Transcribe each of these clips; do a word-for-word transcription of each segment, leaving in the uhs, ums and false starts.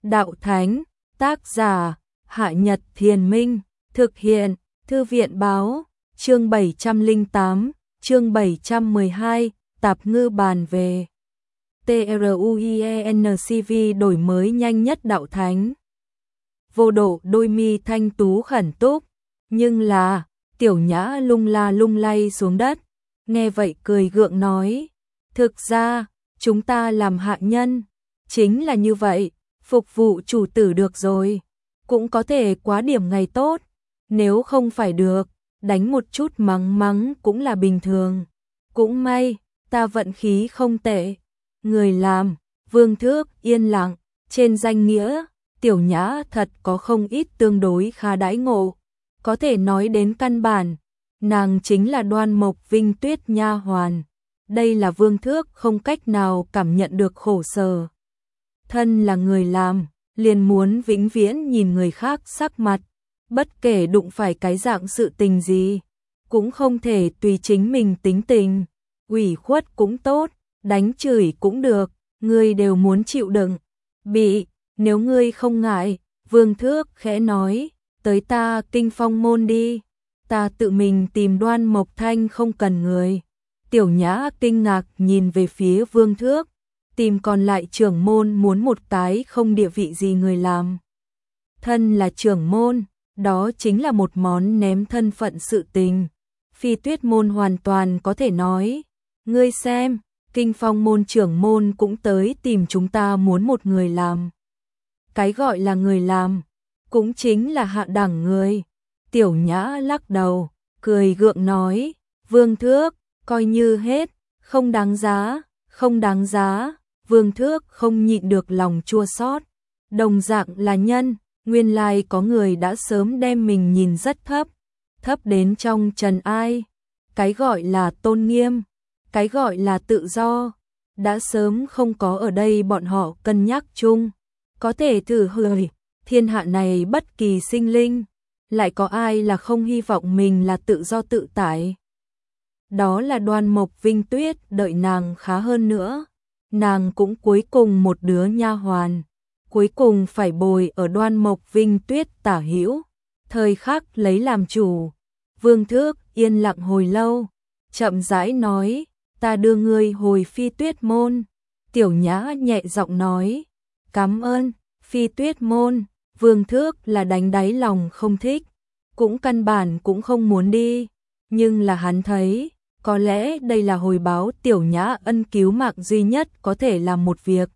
Đạo Thánh, tác giả, Hạ Nhật Thiền Minh, thực hiện, Thư viện Báo, chương bảy trăm lẻ tám, chương bảy trăm mười hai, Tạp ngư bàn về. TRUIENCV đổi mới nhanh nhất Đạo Thánh. Vô độ đôi mi thanh tú khẩn túc, nhưng là, Tiểu Nhã lung la lung lay xuống đất, nghe vậy cười gượng nói, thực ra, chúng ta làm hạ nhân, chính là như vậy, phục vụ chủ tử được rồi, cũng có thể quá điểm ngày tốt, nếu không phải được, đánh một chút mắng mắng cũng là bình thường, cũng may, ta vận khí không tệ, người làm, Vương Thước yên lặng, trên danh nghĩa, Tiểu Nhã thật có không ít tương đối khá đãi ngộ, có thể nói đến căn bản, nàng chính là Đoan Mộc Vinh Tuyết nha hoàn, đây là Vương Thước không cách nào cảm nhận được khổ sở. Thân là người làm, liền muốn vĩnh viễn nhìn người khác sắc mặt, bất kể đụng phải cái dạng sự tình gì, cũng không thể tùy chính mình tính tình, ủy khuất cũng tốt, đánh chửi cũng được, ngươi đều muốn chịu đựng. Bị, nếu ngươi không ngại, Vương Thước khẽ nói, tới ta Kinh Phong môn đi, ta tự mình tìm Đoan Mộc Thanh không cần người. Tiểu Nhã kinh ngạc nhìn về phía Vương Thước, tìm còn lại trưởng môn muốn một cái không địa vị gì người làm. Thân là trưởng môn, đó chính là một món ném thân phận sự tình. Phi Tuyết môn hoàn toàn có thể nói, ngươi xem, Kinh Phong môn trưởng môn cũng tới tìm chúng ta muốn một người làm. Cái gọi là người làm, cũng chính là hạ đẳng người. Tiểu Nhã lắc đầu, cười gượng nói, Vương Thước, coi như hết, không đáng giá, không đáng giá. Vương Thước không nhịn được lòng chua xót. Đồng dạng là nhân, nguyên lai có người đã sớm đem mình nhìn rất thấp, thấp đến trong trần ai. Cái gọi là tôn nghiêm, cái gọi là tự do, đã sớm không có ở đây bọn họ cân nhắc chung. Có thể thử hỏi, thiên hạ này bất kỳ sinh linh, lại có ai là không hy vọng mình là tự do tự tại. Đó là Đoan Mộc Vinh Tuyết đợi nàng khá hơn nữa. Nàng cũng cuối cùng một đứa nha hoàn, cuối cùng phải bồi ở Đoan Mộc Vinh Tuyết tả hữu, thời khắc lấy làm chủ. Vương Thước yên lặng hồi lâu, chậm rãi nói, ta đưa ngươi hồi Phi Tuyết môn. Tiểu Nhã nhẹ giọng nói, cảm ơn. Phi Tuyết môn, Vương Thước là đánh đáy lòng không thích, cũng căn bản cũng không muốn đi, nhưng là hắn thấy, có lẽ đây là hồi báo Tiểu Nhã ân cứu mạng duy nhất có thể làm một việc.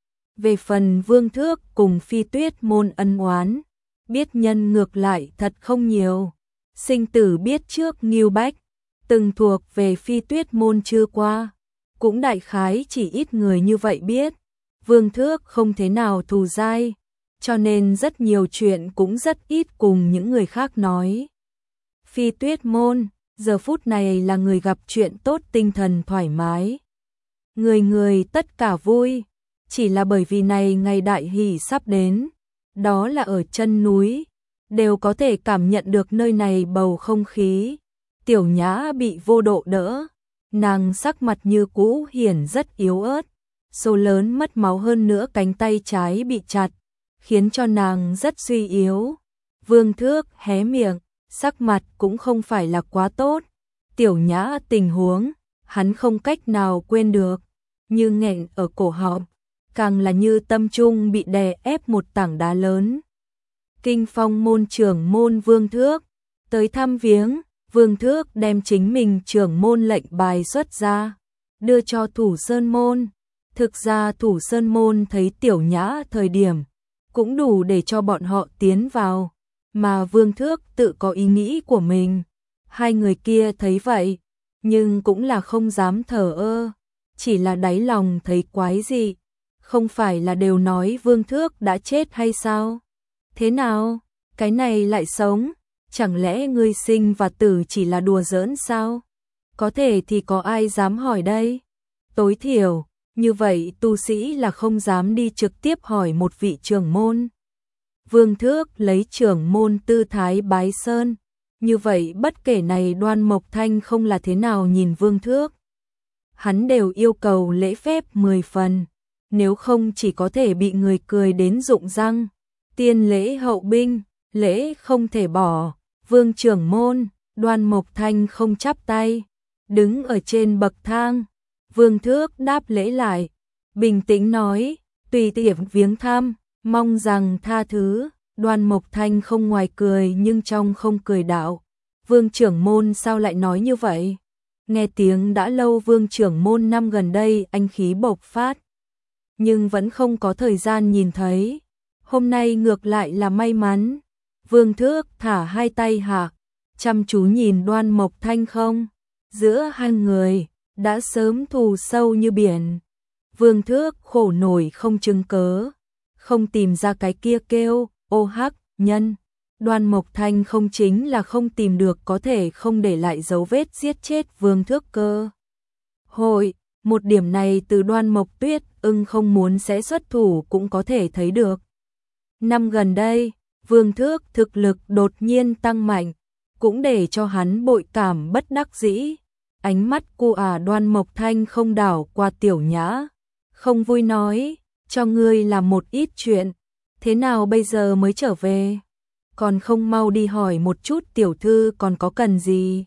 Về phần Vương Thước cùng Phi Tuyết môn ân oán, biết nhân ngược lại thật không nhiều. Sinh tử biết trước nghiêu bách, từng thuộc về Phi Tuyết môn chưa qua, cũng đại khái chỉ ít người như vậy biết. Vương Thước không thế nào thù dai, cho nên rất nhiều chuyện cũng rất ít cùng những người khác nói. Phi Tuyết môn, giờ phút này là người gặp chuyện tốt tinh thần thoải mái. Người người tất cả vui, chỉ là bởi vì này ngày đại hỷ sắp đến, đó là ở chân núi, đều có thể cảm nhận được nơi này bầu không khí. Tiểu Nhã bị Vô Độ đỡ, nàng sắc mặt như cũ hiển rất yếu ớt, số lớn mất máu hơn nữa cánh tay trái bị chặt, khiến cho nàng rất suy yếu. Vương Thước hé miệng, sắc mặt cũng không phải là quá tốt. Tiểu Nhã tình huống, hắn không cách nào quên được, như nghẹn ở cổ họng, càng là như tâm trung bị đè ép một tảng đá lớn. Kinh Phong môn trưởng môn Vương Thước tới thăm viếng, Vương Thước đem chính mình trưởng môn lệnh bài xuất ra, đưa cho Thủ Sơn môn. Thực ra Thủ Sơn môn thấy Tiểu Nhã thời điểm, cũng đủ để cho bọn họ tiến vào, mà Vương Thước tự có ý nghĩ của mình. Hai người kia thấy vậy, nhưng cũng là không dám thờ ơ, chỉ là đáy lòng thấy quái dị. Không phải là đều nói Vương Thước đã chết hay sao? Thế nào? Cái này lại sống? Chẳng lẽ ngươi sinh và tử chỉ là đùa giỡn sao? Có thể thì có ai dám hỏi đây? Tối thiểu, như vậy tu sĩ là không dám đi trực tiếp hỏi một vị trưởng môn. Vương Thước lấy trưởng môn tư thái bái sơn, như vậy bất kể này Đoan Mộc Thanh không là thế nào nhìn Vương Thước, hắn đều yêu cầu lễ phép mười phần. nếu không chỉ có thể bị người cười đến rụng răng. Tiên lễ hậu binh, lễ không thể bỏ. Vương trưởng môn, Đoan Mộc Thanh không chắp tay, đứng ở trên bậc thang. Vương Thước đáp lễ lại, bình tĩnh nói, tùy tiện viếng thăm, mong rằng tha thứ. Đoan Mộc Thanh không ngoài cười nhưng trong không cười đạo, Vương trưởng môn sao lại nói như vậy? Nghe tiếng đã lâu Vương trưởng môn năm gần đây anh khí bộc phát, nhưng vẫn không có thời gian nhìn thấy. Hôm nay ngược lại là may mắn. Vương Thước thả hai tay hạ, chăm chú nhìn Đoan Mộc Thanh không. Giữa hai người đã sớm thù sâu như biển. Vương Thước khổ nổi không chứng cớ, không tìm ra cái kia kêu ô hắc nhân. Đoan Mộc Thanh không chính là không tìm được có thể không để lại dấu vết giết chết Vương Thước cơ. Hội, một điểm này từ Đoan Mộc Tuyết ưng không muốn sẽ xuất thủ cũng có thể thấy được. Năm gần đây, Vương Thước thực lực đột nhiên tăng mạnh, cũng để cho hắn bội cảm bất đắc dĩ. Ánh mắt cô ả Đoan Mộc Thanh không đảo qua Tiểu Nhã, không vui nói, cho ngươi làm một ít chuyện, thế nào bây giờ mới trở về? Còn không mau đi hỏi một chút tiểu thư còn có cần gì?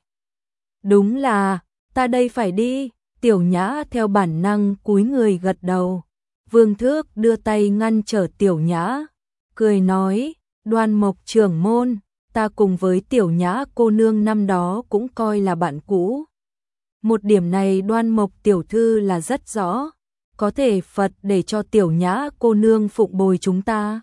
Đúng là, ta đây phải đi. Tiểu Nhã theo bản năng cúi người gật đầu. Vương Thước đưa tay ngăn trở Tiểu Nhã, cười nói, Đoan Mộc trưởng môn, ta cùng với Tiểu Nhã cô nương năm đó cũng coi là bạn cũ. Một điểm này Đoan Mộc tiểu thư là rất rõ, có thể Phật để cho Tiểu Nhã cô nương phụng bồi chúng ta.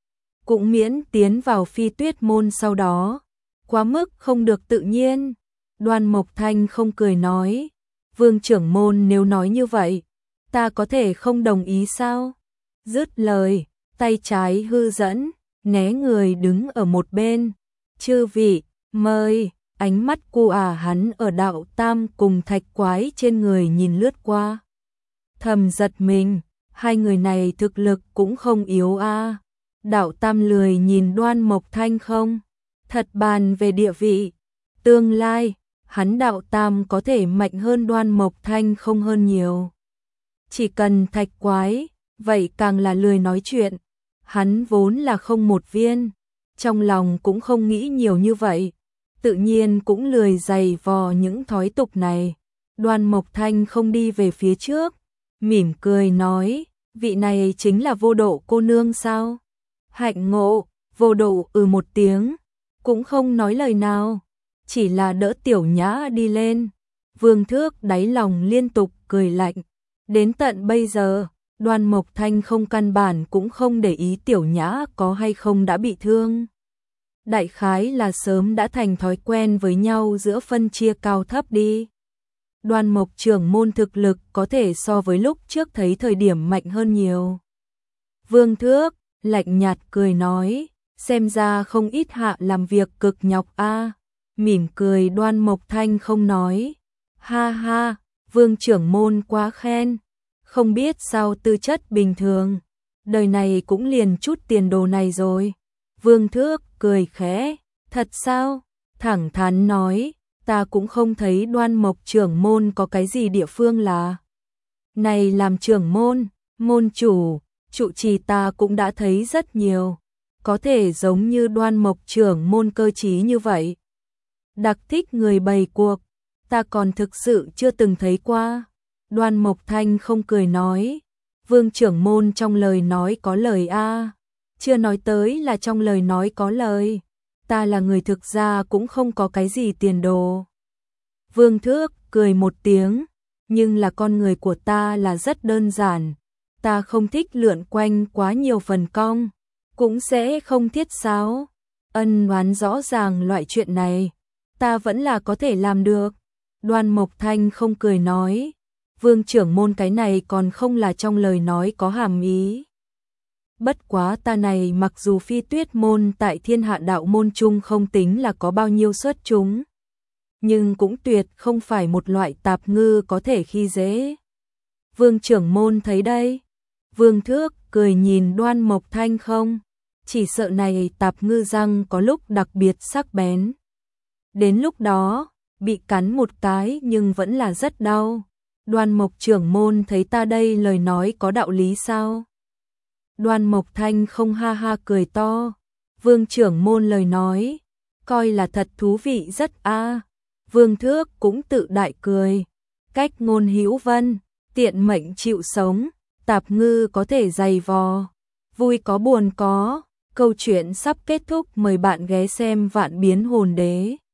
Cũng miễn tiến vào Phi Tuyết môn sau đó, quá mức không được tự nhiên. Đoan Mộc Thanh không cười nói, Vương trưởng môn nếu nói như vậy, ta có thể không đồng ý sao? Dứt lời, tay trái hư dẫn, né người đứng ở một bên. Chư vị, mời. Ánh mắt cô ả hắn ở đạo tam cùng thạch quái trên người nhìn lướt qua. Thầm giật mình, hai người này thực lực cũng không yếu a. Đạo tam lười nhìn Đoan Mộc Thanh không? Thật bàn về địa vị, tương lai, hắn đạo tam có thể mạnh hơn Đoan Mộc Thanh không hơn nhiều. Chỉ cần thạch quái, vậy càng là lười nói chuyện. Hắn vốn là không một viên, trong lòng cũng không nghĩ nhiều như vậy. Tự nhiên cũng lười dày vò những thói tục này. Đoan Mộc Thanh không đi về phía trước, mỉm cười nói, vị này chính là Vô Độ cô nương sao? Hạnh ngộ. Vô Độ ừ một tiếng, cũng không nói lời nào, chỉ là đỡ Tiểu Nhã đi lên. Vương Thước đáy lòng liên tục cười lạnh. Đến tận bây giờ, Đoan Mộc Thanh không căn bản cũng không để ý Tiểu Nhã có hay không đã bị thương. Đại khái là sớm đã thành thói quen với nhau giữa phân chia cao thấp đi. Đoan Mộc trưởng môn thực lực có thể so với lúc trước thấy thời điểm mạnh hơn nhiều. Vương Thước lạnh nhạt cười nói, xem ra không ít hạ làm việc cực nhọc a. Mỉm cười Đoan Mộc Thanh không nói, ha ha, Vương trưởng môn quá khen, không biết sao tư chất bình thường, đời này cũng liền chút tiền đồ này rồi. Vương Thước cười khẽ, thật sao? Thẳng thắn nói, ta cũng không thấy Đoan Mộc trưởng môn có cái gì địa phương là. Này làm trưởng môn, môn chủ, trụ trì ta cũng đã thấy rất nhiều, có thể giống như Đoan Mộc trưởng môn cơ trí như vậy. Đặc thích người bày cuộc, ta còn thực sự chưa từng thấy qua. Đoan Mộc Thanh không cười nói, Vương trưởng môn trong lời nói có lời a. Chưa nói tới là trong lời nói có lời, ta là người thực ra cũng không có cái gì tiền đồ. Vương Thước cười một tiếng, nhưng là con người của ta là rất đơn giản, ta không thích lượn quanh quá nhiều phần cong, cũng sẽ không thiết sáo, ân oán rõ ràng loại chuyện này, ta vẫn là có thể làm được. Đoan Mộc Thanh không cười nói, Vương trưởng môn cái này còn không là trong lời nói có hàm ý. Bất quá ta này mặc dù Phi Tuyết môn tại Thiên Hạ đạo môn chung không tính là có bao nhiêu xuất chúng, nhưng cũng tuyệt không phải một loại tạp ngư có thể khi dễ. Vương trưởng môn thấy đây. Vương Thước cười nhìn Đoan Mộc Thanh không, chỉ sợ này tạp ngư răng có lúc đặc biệt sắc bén. Đến lúc đó, bị cắn một cái nhưng vẫn là rất đau. Đoan Mộc trưởng môn thấy ta đây lời nói có đạo lý sao? Đoan Mộc Thanh không ha ha cười to. Vương trưởng môn lời nói, coi là thật thú vị rất a. À. Vương Thước cũng tự đại cười. Cách ngôn hữu vân, tiện mệnh chịu sống, tạp ngư có thể dày vò. Vui có buồn có, câu chuyện sắp kết thúc, mời bạn ghé xem Vạn Biến Hồn Đế.